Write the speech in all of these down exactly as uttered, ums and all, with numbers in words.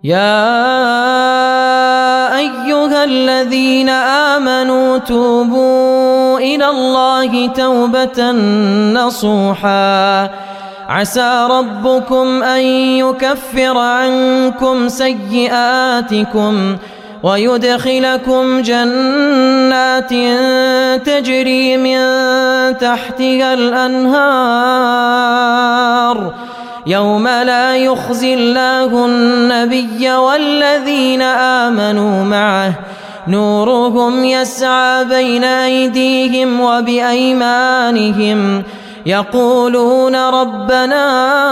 يا أيها الذين آمنوا توبوا إلى الله توبة نصوحا عسى ربكم أن يكفر عنكم سيئاتكم ويدخلكم جنات تجري من تحتها الأنهار يوم لا يخزي الله النبي والذين آمنوا معه نورهم يسعى بين أيديهم وبأيمانهم يقولون ربنا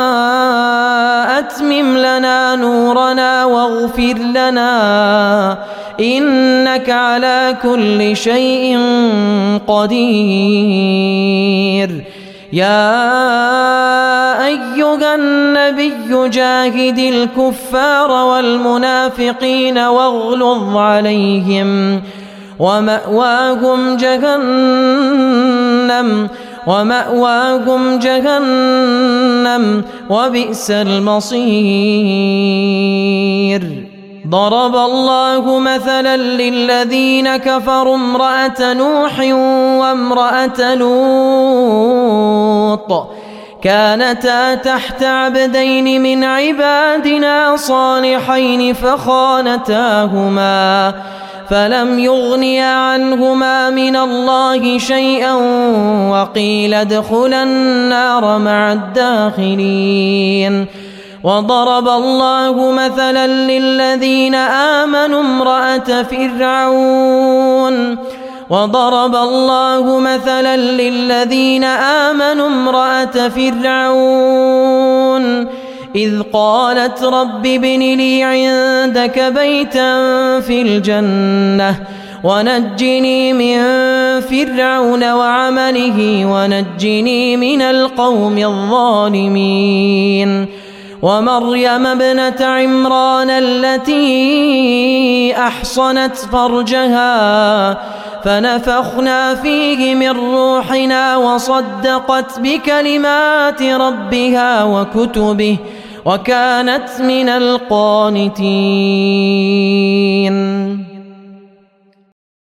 أتمم لنا نورنا واغفر لنا إنك على كل شيء قدير. يا أيها النبي جاهد الكفار والمنافقين واغلظ عليهم ومأواهم جهنم ومأواهم جهنم وبئس المصير. ضرب الله مثلا للذين كفروا امرأة نوح وامرأة لوط كانتا تحت عبدين من عبادنا صالحين فخانتاهما فلم يغنيا عنهما من الله شيئا وقيل ادخلا النار مع الداخلين. وضرب الله مثلا للذين آمنوا امرأة فرعون وضرب الله مثلا للذين آمنوا امرأة فرعون إذ قالت رب ابن لي عندك بيتا في الجنة ونجني من فرعون وعمله ونجني من القوم الظالمين. ومريم ابنة عمران التي أحصنت فرجها فنفخنا فيه من روحنا وصدقت بكلمات ربها وكتبه وكانت من القانتين.